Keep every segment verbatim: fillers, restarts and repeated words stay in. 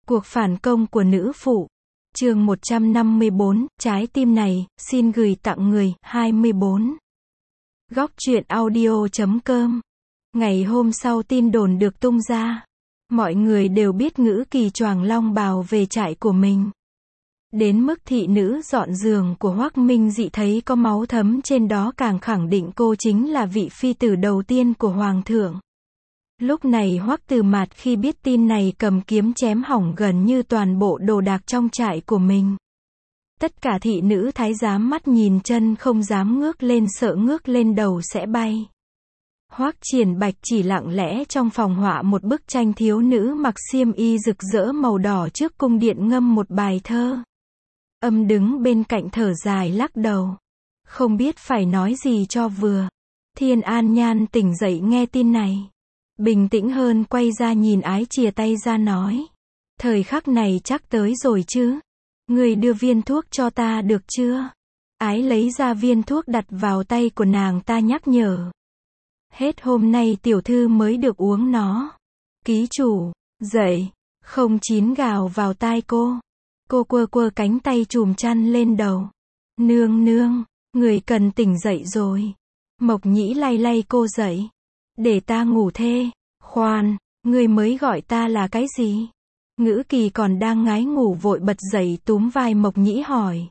Cuộc phản công của nữ phụ. Chương một trăm năm mươi bốn, trái tim này, xin gửi tặng người, hai mươi bốn. Góc truyện audio chấm com. Ngày hôm sau tin đồn được tung ra. Mọi người đều biết Ngữ Kỳ choàng long bào về trại của mình. Đến mức thị nữ dọn giường của Hoắc Minh Dị thấy có máu thấm trên đó càng khẳng định cô chính là vị phi tử đầu tiên của Hoàng thượng. Lúc này Hoắc Từ Mạt khi biết tin này cầm kiếm chém hỏng gần như toàn bộ đồ đạc trong trại của mình. Tất cả thị nữ thái giám mắt nhìn chân không dám ngước lên, sợ ngước lên đầu sẽ bay. Hoắc Triển Bạch chỉ lặng lẽ trong phòng họa một bức tranh thiếu nữ mặc xiêm y rực rỡ màu đỏ trước cung điện ngâm một bài thơ. Âm đứng bên cạnh thở dài lắc đầu. Không biết phải nói gì cho vừa. Thiên An Nhan tỉnh dậy nghe tin này. Bình tĩnh hơn quay ra nhìn Ái chìa tay ra nói. Thời khắc này chắc tới rồi chứ. Người đưa viên thuốc cho ta được chưa? Ái lấy ra viên thuốc đặt vào tay của nàng ta nhắc nhở. Hết hôm nay tiểu thư mới được uống nó. Ký chủ, dậy, không chín gào vào tai cô. Cô quơ quơ cánh tay chùm chăn lên đầu. Nương nương, người cần tỉnh dậy rồi. Mộc Nhĩ lay lay cô dậy. Để ta ngủ thê. Khoan, người mới gọi ta là cái gì? Ngữ Kỳ còn đang ngái ngủ vội bật dậy túm vai Mộc Nhĩ hỏi.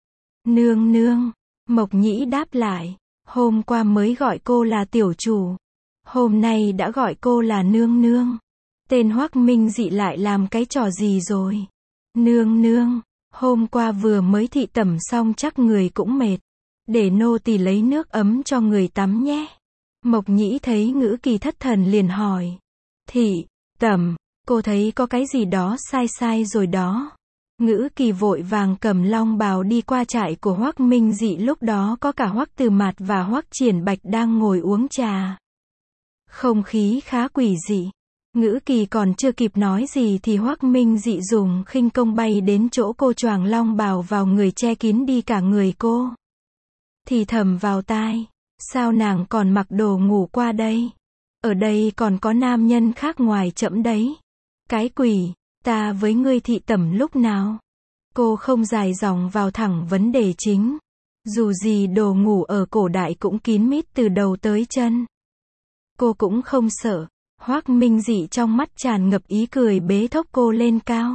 Nương nương, Mộc Nhĩ đáp lại. Hôm qua mới gọi cô là tiểu chủ. Hôm nay đã gọi cô là nương nương. Tên Hoắc Minh Dị lại làm cái trò gì rồi? Nương nương, hôm qua vừa mới thị tẩm xong chắc người cũng mệt. Để nô tỳ lấy nước ấm cho người tắm nhé. Mộc Nhĩ thấy Ngữ Kỳ thất thần liền hỏi. Thị, tẩm, cô thấy có cái gì đó sai sai rồi đó. Ngữ Kỳ vội vàng cầm long bào đi qua trại của Hoắc Minh Dị, lúc đó có cả Hoắc Từ Mạt và Hoắc Triển Bạch đang ngồi uống trà. Không khí khá quỷ dị. Ngữ Kỳ còn chưa kịp nói gì thì Hoắc Minh Dị dùng khinh công bay đến chỗ cô choàng long bào vào người che kín đi cả người cô. Thì thầm vào tai. Sao nàng còn mặc đồ ngủ qua đây? Ở đây còn có nam nhân khác ngoài trẫm đấy. Cái quỷ, ta với ngươi thị tẩm lúc nào? Cô không dài dòng vào thẳng vấn đề chính. Dù gì đồ ngủ ở cổ đại cũng kín mít từ đầu tới chân. Cô cũng không sợ. Hoắc Minh Dị trong mắt tràn ngập ý cười bế thốc cô lên cao.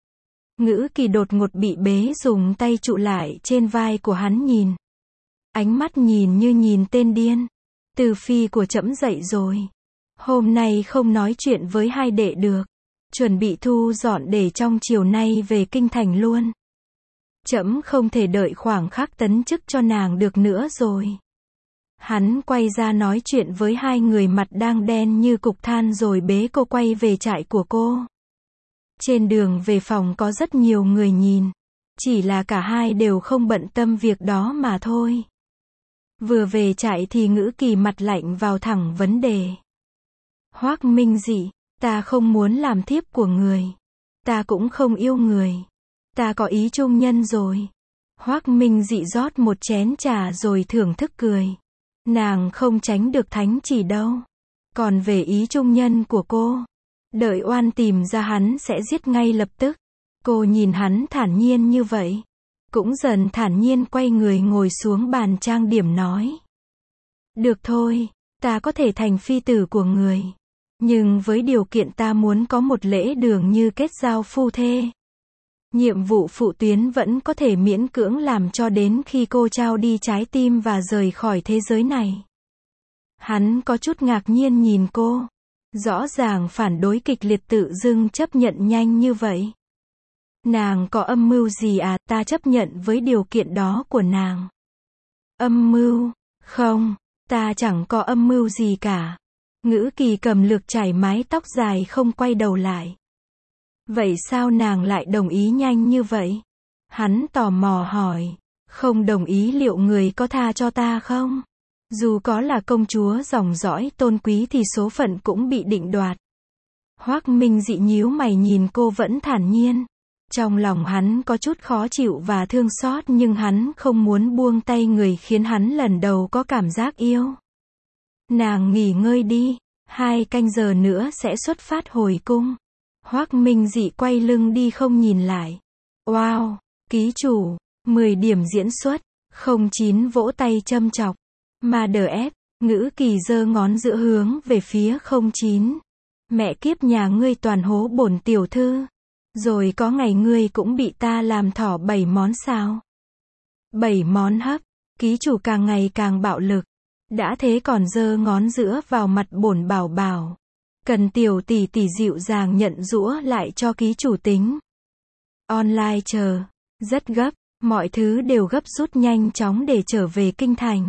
Ngữ Kỳ đột ngột bị bế dùng tay trụ lại trên vai của hắn nhìn. Ánh mắt nhìn như nhìn tên điên. Từ phi của trẫm dậy rồi. Hôm nay không nói chuyện với hai đệ được. Chuẩn bị thu dọn để trong chiều nay về kinh thành luôn. Trẫm không thể đợi khoảng khắc tấn chức cho nàng được nữa rồi. Hắn quay ra nói chuyện với hai người mặt đang đen như cục than rồi bế cô quay về trại của cô. Trên đường về phòng có rất nhiều người nhìn. Chỉ là cả hai đều không bận tâm việc đó mà thôi. Vừa về trại thì Ngữ Kỳ mặt lạnh vào thẳng vấn đề. Hoắc Minh Dị, ta không muốn làm thiếp của người. Ta cũng không yêu người. Ta có ý trung nhân rồi. Hoắc Minh Dị rót một chén trà rồi thưởng thức cười. Nàng không tránh được thánh chỉ đâu. Còn về ý trung nhân của cô, đợi oan tìm ra hắn sẽ giết ngay lập tức. Cô nhìn hắn thản nhiên như vậy. Cũng dần thản nhiên quay người ngồi xuống bàn trang điểm nói. Được thôi, ta có thể thành phi tử của người. Nhưng với điều kiện ta muốn có một lễ đường như kết giao phu thê. Nhiệm vụ phụ tuyến vẫn có thể miễn cưỡng làm cho đến khi cô trao đi trái tim và rời khỏi thế giới này. Hắn có chút ngạc nhiên nhìn cô. Rõ ràng phản đối kịch liệt tự dưng chấp nhận nhanh như vậy. Nàng có âm mưu gì à? Ta chấp nhận với điều kiện đó của nàng. Âm mưu? Không, ta chẳng có âm mưu gì cả. Ngữ Kỳ cầm lược chải mái tóc dài không quay đầu lại. Vậy sao nàng lại đồng ý nhanh như vậy? Hắn tò mò hỏi. Không đồng ý liệu người có tha cho ta không? Dù có là công chúa dòng dõi tôn quý thì số phận cũng bị định đoạt. Hoắc Minh Dị nhíu mày nhìn cô vẫn thản nhiên. Trong lòng hắn có chút khó chịu và thương xót nhưng hắn không muốn buông tay người khiến hắn lần đầu có cảm giác yêu. Nàng nghỉ ngơi đi, hai canh giờ nữa sẽ xuất phát hồi cung. Hoắc Minh Dị quay lưng đi không nhìn lại. Wow, ký chủ, mười điểm diễn xuất. Không chín vỗ tay châm chọc. Mà đờ ép, Ngữ Kỳ giơ ngón giữa hướng về phía không chín. Mẹ kiếp nhà ngươi toàn hố bổn tiểu thư. Rồi có ngày ngươi cũng bị ta làm thỏ bảy món sao. Bảy món hấp, ký chủ càng ngày càng bạo lực. Đã thế còn giơ ngón giữa vào mặt bổn bảo bảo. Cần tiểu tỷ tỷ dịu dàng nhận giũa lại cho ký chủ tính. Online chờ, rất gấp, mọi thứ đều gấp rút nhanh chóng để trở về kinh thành.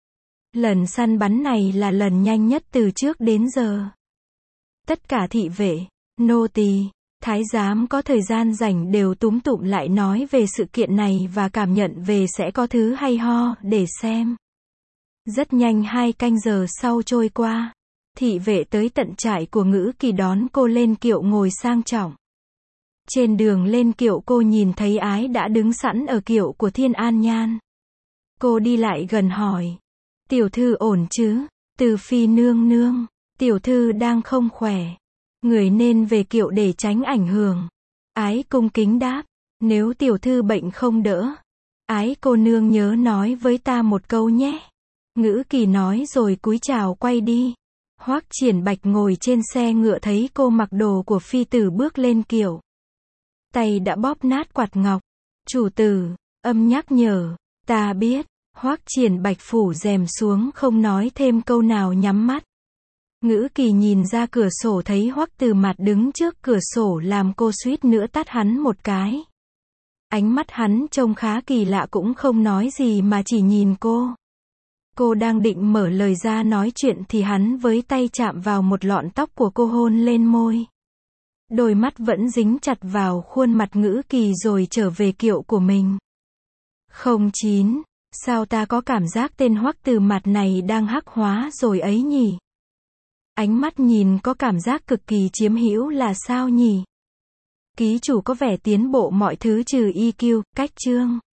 Lần săn bắn này là lần nhanh nhất từ trước đến giờ. Tất cả thị vệ, nô tỳ, thái giám có thời gian rảnh đều túm tụm lại nói về sự kiện này và cảm nhận về sẽ có thứ hay ho để xem. Rất nhanh hai canh giờ sau trôi qua. Thị vệ tới tận trại của Ngữ Kỳ đón cô lên kiệu ngồi sang trọng. Trên đường lên kiệu cô nhìn thấy Ái đã đứng sẵn ở kiệu của Thiên An Nhan. Cô đi lại gần hỏi. Tiểu thư ổn chứ? Từ phi nương nương. Tiểu thư đang không khỏe. Người nên về kiệu để tránh ảnh hưởng. Ái cung kính đáp. Nếu tiểu thư bệnh không đỡ. Ái cô nương nhớ nói với ta một câu nhé. Ngữ Kỳ nói rồi cúi chào quay đi. Hoắc Triển Bạch ngồi trên xe ngựa thấy cô mặc đồ của phi tử bước lên kiệu. Tay đã bóp nát quạt ngọc. Chủ tử, âm nhắc nhở. Ta biết. Hoắc Triển Bạch phủ rèm xuống không nói thêm câu nào nhắm mắt. Ngữ Kỳ nhìn ra cửa sổ thấy Hoắc Từ Mạt đứng trước cửa sổ làm cô suýt nữa tát hắn một cái. Ánh mắt hắn trông khá kỳ lạ cũng không nói gì mà chỉ nhìn cô. Cô đang định mở lời ra nói chuyện thì hắn với tay chạm vào một lọn tóc của cô hôn lên môi. Đôi mắt vẫn dính chặt vào khuôn mặt Ngữ Kỳ rồi trở về kiệu của mình. Không chín, sao ta có cảm giác tên Hoắc Từ Mạt này đang hắc hóa rồi ấy nhỉ? Ánh mắt nhìn có cảm giác cực kỳ chiếm hữu là sao nhỉ? Ký chủ có vẻ tiến bộ mọi thứ trừ i kiu, cách chương.